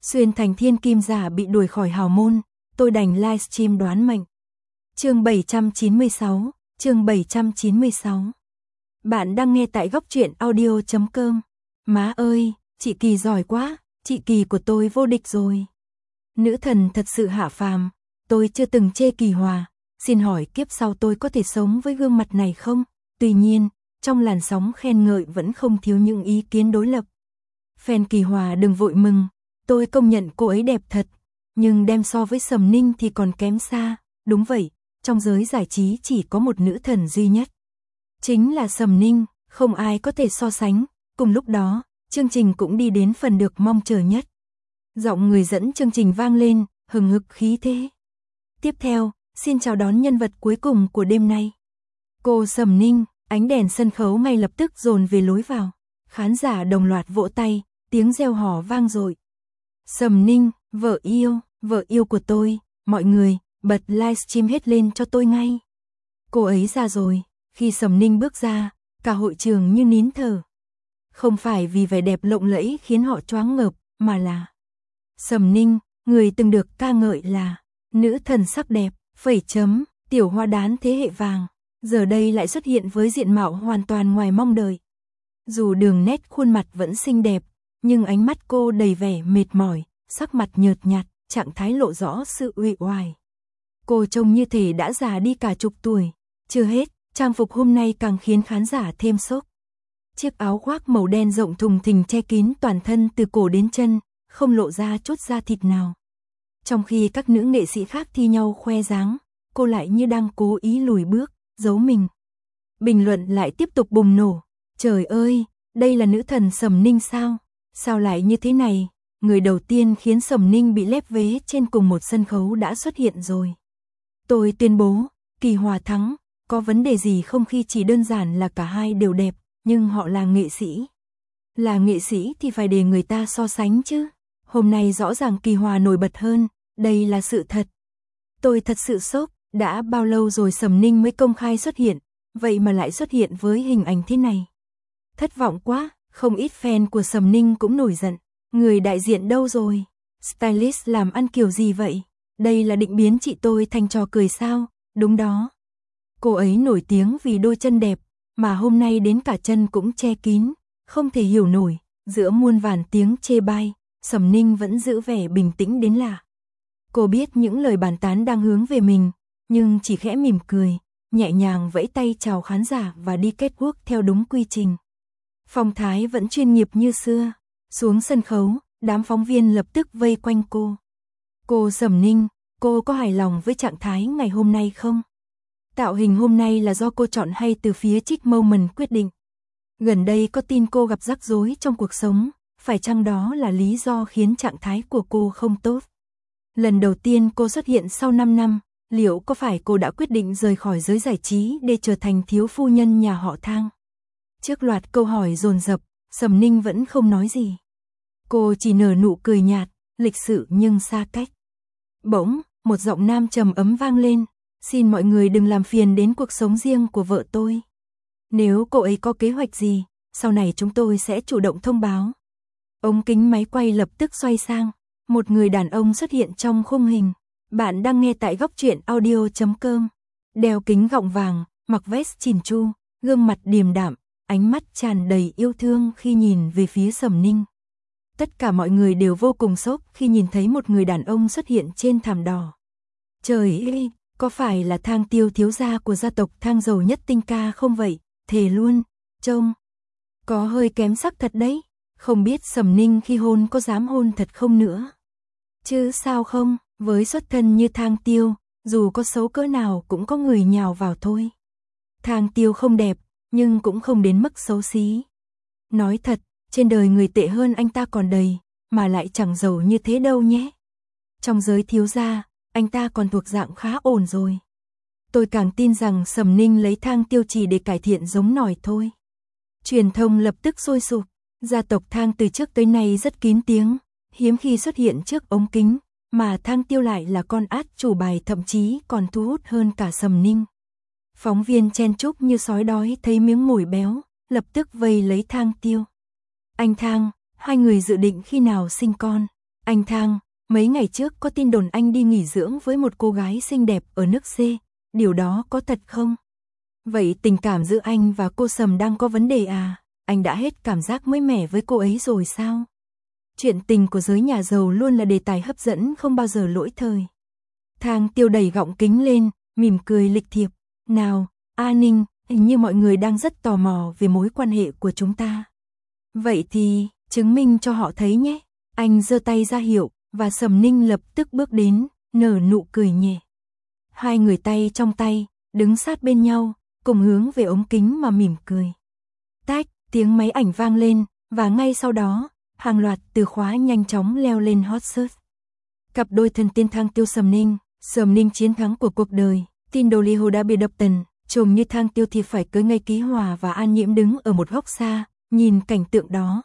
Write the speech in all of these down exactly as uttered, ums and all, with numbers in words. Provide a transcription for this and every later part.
Xuyên thành thiên kim giả bị đuổi khỏi hào môn, tôi đành livestream đoán mệnh. Chương bảy trăm chín mươi sáu, chương bảy trăm chín mươi sáu. Bạn đang nghe tại góc truyện audio chấm com. Má ơi, chị Kỳ giỏi quá, chị Kỳ của tôi vô địch rồi. Nữ thần thật sự hạ phàm, tôi chưa từng chê Kỳ Hòa, xin hỏi kiếp sau tôi có thể sống với gương mặt này không? Tuy nhiên, trong làn sóng khen ngợi vẫn không thiếu những ý kiến đối lập. Fan Kỳ Hòa đừng vội mừng, tôi công nhận cô ấy đẹp thật, nhưng đem so với Sầm Ninh thì còn kém xa. Đúng vậy, trong giới giải trí chỉ có một nữ thần duy nhất. Chính là Sầm Ninh, không ai có thể so sánh. Cùng lúc đó, chương trình cũng đi đến phần được mong chờ nhất. Giọng người dẫn chương trình vang lên, hừng hực khí thế. Tiếp theo, xin chào đón nhân vật cuối cùng của đêm nay. Cô Sầm Ninh, ánh đèn sân khấu ngay lập tức dồn về lối vào. Khán giả đồng loạt vỗ tay, tiếng reo hò vang dội. Sầm Ninh, vợ yêu, vợ yêu của tôi, mọi người, bật livestream hết lên cho tôi ngay. Cô ấy ra rồi, khi Sầm Ninh bước ra, cả hội trường như nín thở. Không phải vì vẻ đẹp lộng lẫy khiến họ choáng ngợp, mà là Sầm Ninh, người từng được ca ngợi là nữ thần sắc đẹp, phẩy chấm, tiểu hoa đán thế hệ vàng, giờ đây lại xuất hiện với diện mạo hoàn toàn ngoài mong đợi. Dù đường nét khuôn mặt vẫn xinh đẹp, nhưng ánh mắt cô đầy vẻ mệt mỏi, sắc mặt nhợt nhạt, trạng thái lộ rõ sự uể oải. Cô trông như thể đã già đi cả chục tuổi. Chưa hết, trang phục hôm nay càng khiến khán giả thêm sốc. Chiếc áo khoác màu đen rộng thùng thình che kín toàn thân từ cổ đến chân, không lộ ra chút da thịt nào. Trong khi các nữ nghệ sĩ khác thi nhau khoe dáng, cô lại như đang cố ý lùi bước, giấu mình. Bình luận lại tiếp tục bùng nổ. Trời ơi, đây là nữ thần Sầm Ninh sao? Sao lại như thế này? Người đầu tiên khiến Sầm Ninh bị lép vế trên cùng một sân khấu đã xuất hiện rồi. Tôi tuyên bố, Kỳ Hòa thắng, có vấn đề gì không khi chỉ đơn giản là cả hai đều đẹp, nhưng họ là nghệ sĩ. Là nghệ sĩ thì phải để người ta so sánh chứ. Hôm nay rõ ràng Kỳ Hòa nổi bật hơn, đây là sự thật. Tôi thật sự sốc, đã bao lâu rồi Sầm Ninh mới công khai xuất hiện, vậy mà lại xuất hiện với hình ảnh thế này. Thất vọng quá, không ít fan của Sầm Ninh cũng nổi giận. Người đại diện đâu rồi? Stylist làm ăn kiểu gì vậy? Đây là định biến chị tôi thành trò cười sao? Đúng đó. Cô ấy nổi tiếng vì đôi chân đẹp, mà hôm nay đến cả chân cũng che kín, không thể hiểu nổi. Giữa muôn vàn tiếng chê bai, Sầm Ninh vẫn giữ vẻ bình tĩnh đến lạ. Cô biết những lời bàn tán đang hướng về mình, nhưng chỉ khẽ mỉm cười, nhẹ nhàng vẫy tay chào khán giả và đi catwalk theo đúng quy trình. Phong thái vẫn chuyên nghiệp như xưa. Xuống sân khấu, đám phóng viên lập tức vây quanh cô. Cô Sầm Ninh, cô có hài lòng với trạng thái ngày hôm nay không? Tạo hình hôm nay là do cô chọn hay từ phía Trích Moment quyết định? Gần đây có tin cô gặp rắc rối trong cuộc sống, phải chăng đó là lý do khiến trạng thái của cô không tốt? Lần đầu tiên cô xuất hiện sau năm năm, liệu có phải cô đã quyết định rời khỏi giới giải trí để trở thành thiếu phu nhân nhà họ Thang? Trước loạt câu hỏi dồn dập, Sầm Ninh vẫn không nói gì. Cô chỉ nở nụ cười nhạt, lịch sự nhưng xa cách. Bỗng, một giọng nam trầm ấm vang lên, xin mọi người đừng làm phiền đến cuộc sống riêng của vợ tôi. Nếu cô ấy có kế hoạch gì, sau này chúng tôi sẽ chủ động thông báo. Ống kính máy quay lập tức xoay sang, một người đàn ông xuất hiện trong khung hình. Bạn đang nghe tại góc truyện audio chấm com. Đeo kính gọng vàng, mặc vest chỉn chu, gương mặt điềm đạm, ánh mắt tràn đầy yêu thương khi nhìn về phía Sầm Ninh. Tất cả mọi người đều vô cùng sốc khi nhìn thấy một người đàn ông xuất hiện trên thảm đỏ. Trời ơi, có phải là Thang Tiêu thiếu gia của gia tộc Thang giàu nhất Tinh Ca không vậy? Thề luôn, trông có hơi kém sắc thật đấy. Không biết Sầm Ninh khi hôn có dám hôn thật không nữa. Chứ sao không, với xuất thân như Thang Tiêu, dù có xấu cỡ nào cũng có người nhào vào thôi. Thang Tiêu không đẹp, nhưng cũng không đến mức xấu xí. Nói thật, trên đời người tệ hơn anh ta còn đầy, mà lại chẳng giàu như thế đâu nhé. Trong giới thiếu gia, anh ta còn thuộc dạng khá ổn rồi. Tôi càng tin rằng Sầm Ninh lấy Thang Tiêu chỉ để cải thiện giống nòi thôi. Truyền thông lập tức sôi sục, gia tộc Thang từ trước tới nay rất kín tiếng, hiếm khi xuất hiện trước ống kính, mà Thang Tiêu lại là con át chủ bài thậm chí còn thu hút hơn cả Sầm Ninh. Phóng viên chen chúc như sói đói thấy miếng mồi béo, lập tức vây lấy Thang Tiêu. Anh Thang, hai người dự định khi nào sinh con? Anh Thang, mấy ngày trước có tin đồn anh đi nghỉ dưỡng với một cô gái xinh đẹp ở nước C, điều đó có thật không? Vậy tình cảm giữa anh và cô Sầm đang có vấn đề à? Anh đã hết cảm giác mới mẻ với cô ấy rồi sao? Chuyện tình của giới nhà giàu luôn là đề tài hấp dẫn không bao giờ lỗi thời. Thang Tiêu đẩy gọng kính lên, mỉm cười lịch thiệp. Nào, A Ninh, hình như mọi người đang rất tò mò về mối quan hệ của chúng ta. Vậy thì, chứng minh cho họ thấy nhé. Anh giơ tay ra hiệu, và Sầm Ninh lập tức bước đến, nở nụ cười nhẹ. Hai người tay trong tay, đứng sát bên nhau, cùng hướng về ống kính mà mỉm cười. Tách, tiếng máy ảnh vang lên, và ngay sau đó, hàng loạt từ khóa nhanh chóng leo lên hot search. Cặp đôi thần tiên Thang Tiêu Sầm Ninh, Sầm Ninh chiến thắng của cuộc đời, tin đồn ly hôn đã bị đập tần, trông như Thang Tiêu thì phải cưới ngay Ký Hòa và An Nhiễm đứng ở một góc xa, nhìn cảnh tượng đó.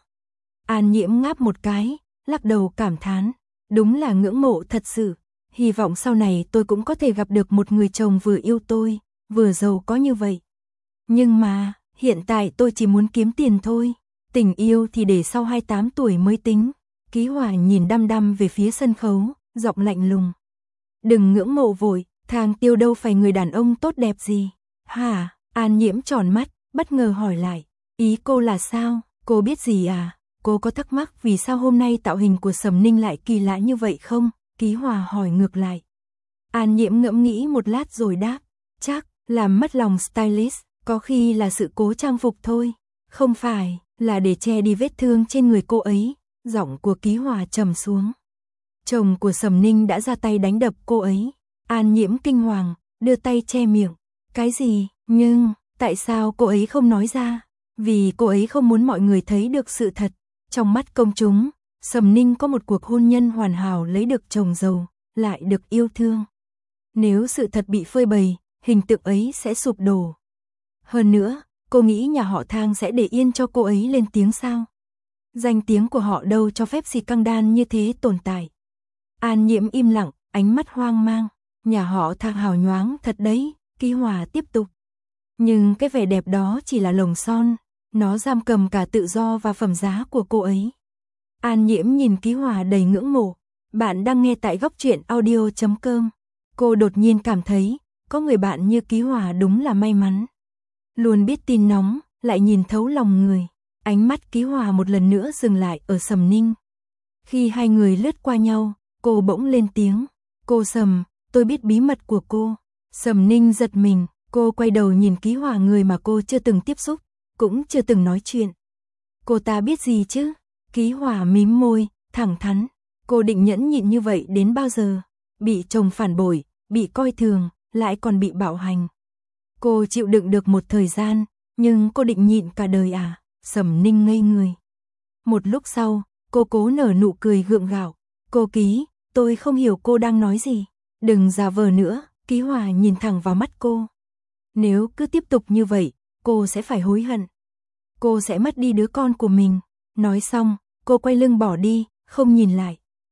An Nhiễm ngáp một cái, lắc đầu cảm thán, đúng là ngưỡng mộ thật sự, hy vọng sau này tôi cũng có thể gặp được một người chồng vừa yêu tôi, vừa giàu có như vậy. Nhưng mà, hiện tại tôi chỉ muốn kiếm tiền thôi, tình yêu thì để sau hai mươi tám tuổi mới tính. Ký Hòa nhìn đăm đăm về phía sân khấu, giọng lạnh lùng. Đừng ngưỡng mộ vội, Thang Tiêu đâu phải người đàn ông tốt đẹp gì. Hả? An Nhiễm tròn mắt, bất ngờ hỏi lại. Ý cô là sao? Cô biết gì à? Cô có thắc mắc vì sao hôm nay tạo hình của Sầm Ninh lại kỳ lạ như vậy không? Ký Hòa hỏi ngược lại. An Nhiễm ngẫm nghĩ một lát rồi đáp. Chắc, làm mất lòng stylist, có khi là sự cố trang phục thôi. Không phải, là để che đi vết thương trên người cô ấy. Giọng của Ký Hòa trầm xuống. Chồng của Sầm Ninh đã ra tay đánh đập cô ấy. An Nhiễm kinh hoàng, đưa tay che miệng. Cái gì? Nhưng, tại sao cô ấy không nói ra? Vì cô ấy không muốn mọi người thấy được sự thật. Trong mắt công chúng, Sầm Ninh có một cuộc hôn nhân hoàn hảo lấy được chồng giàu, lại được yêu thương. Nếu sự thật bị phơi bày, hình tượng ấy sẽ sụp đổ. Hơn nữa, cô nghĩ nhà họ Thang sẽ để yên cho cô ấy lên tiếng sao? Danh tiếng của họ đâu cho phép xì căng đan như thế tồn tại. An Nhiễm im lặng, ánh mắt hoang mang. Nhà họ Thang hào nhoáng thật đấy, Ký Hòa tiếp tục. Nhưng cái vẻ đẹp đó chỉ là lồng son, nó giam cầm cả tự do và phẩm giá của cô ấy. An Nhiễm nhìn Ký Hòa đầy ngưỡng mộ. Bạn đang nghe tại góc truyện audio chấm com. Cô đột nhiên cảm thấy, có người bạn như Ký Hòa đúng là may mắn. Luôn biết tin nóng, lại nhìn thấu lòng người. Ánh mắt Ký Hòa một lần nữa dừng lại ở Sầm Ninh. Khi hai người lướt qua nhau, cô bỗng lên tiếng. Cô Sầm, tôi biết bí mật của cô. Sầm Ninh giật mình, cô quay đầu nhìn Ký Hòa, người mà cô chưa từng tiếp xúc, cũng chưa từng nói chuyện. Cô ta biết gì chứ? Ký Hòa mím môi, thẳng thắn. Cô định nhẫn nhịn như vậy đến bao giờ? Bị chồng phản bội, bị coi thường, lại còn bị bạo hành. Cô chịu đựng được một thời gian, nhưng cô định nhịn cả đời à? Sầm Ninh ngây người. Một lúc sau, cô cố nở nụ cười gượng gạo. Cô Ký, tôi không hiểu cô đang nói gì. Đừng giả vờ nữa, Ký Hòa nhìn thẳng vào mắt cô. Nếu cứ tiếp tục như vậy, cô sẽ phải hối hận. Cô sẽ mất đi đứa con của mình. Nói xong, cô quay lưng bỏ đi, không nhìn lại.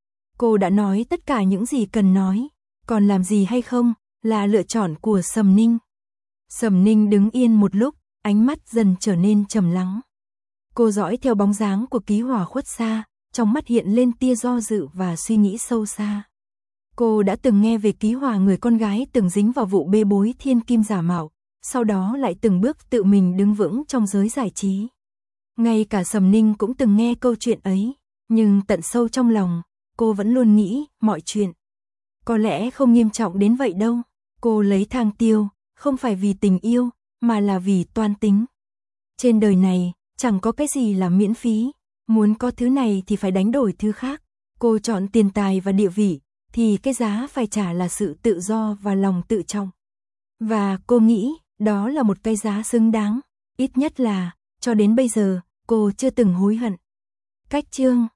Cô đã nói tất cả những gì cần nói. Còn làm gì hay không, là lựa chọn của Sầm Ninh. Sầm Ninh đứng yên một lúc, ánh mắt dần trở nên trầm lắng. Cô dõi theo bóng dáng của Ký Hòa khuất xa, trong mắt hiện lên tia do dự và suy nghĩ sâu xa. Cô đã từng nghe về Ký Hòa, người con gái từng dính vào vụ bê bối thiên kim giả mạo, sau đó lại từng bước tự mình đứng vững trong giới giải trí. Ngay cả Sầm Ninh cũng từng nghe câu chuyện ấy, nhưng tận sâu trong lòng, cô vẫn luôn nghĩ mọi chuyện có lẽ không nghiêm trọng đến vậy đâu. Cô lấy Thang Tiêu, không phải vì tình yêu, mà là vì toan tính. Trên đời này, chẳng có cái gì là miễn phí, muốn có thứ này thì phải đánh đổi thứ khác. Cô chọn tiền tài và địa vị, thì cái giá phải trả là sự tự do và lòng tự trọng. Và cô nghĩ, đó là một cái giá xứng đáng, ít nhất là, cho đến bây giờ, cô chưa từng hối hận. Cách chương